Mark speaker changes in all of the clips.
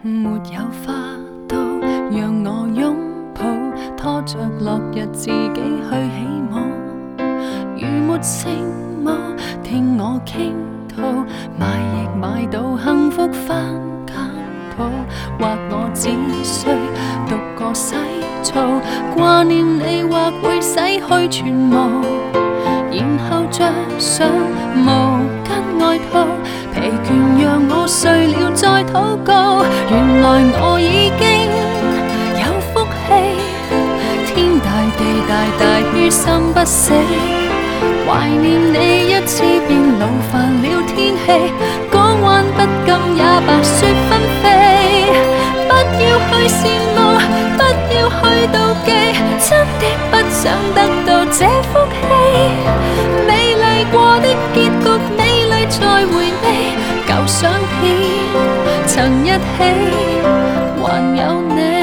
Speaker 1: 沒有花都讓我擁抱，拖着落日自己去起舞。如沒聖母聽我傾吐，買亦買到幸福返簡譜，或我只需獨個洗澡，掛念你或會洗去全無，然後着上毛巾外套，疲倦讓我睡了再禱告。原來我已經有福氣，天大地大大於心不死，懷念你一次便勞煩了天氣，港灣不禁也白雪紛飛。不要去羨慕，不要去妒忌，真的不想得到這福氣。美麗過的結局，美麗再回味，舊相片曾一起，還有你。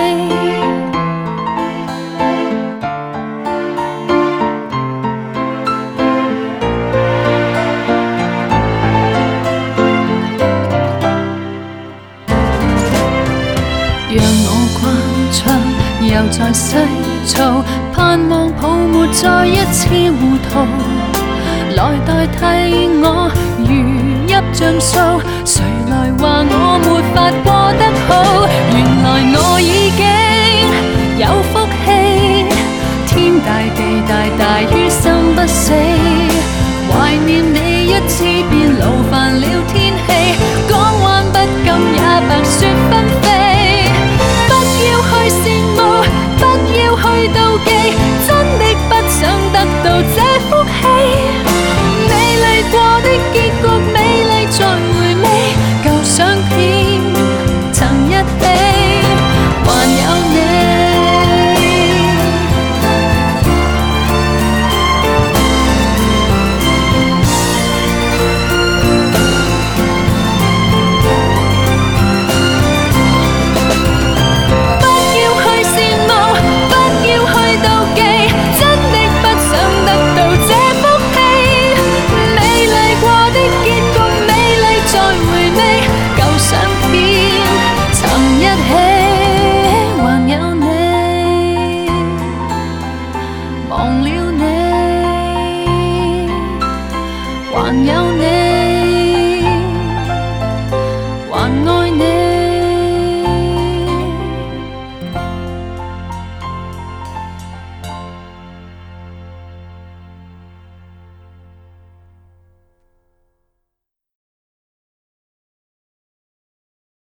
Speaker 1: 讓我關窗，又在洗澡，盼望泡沫再一次糊塗，來代替我如泣像訴，誰來話我沒法過得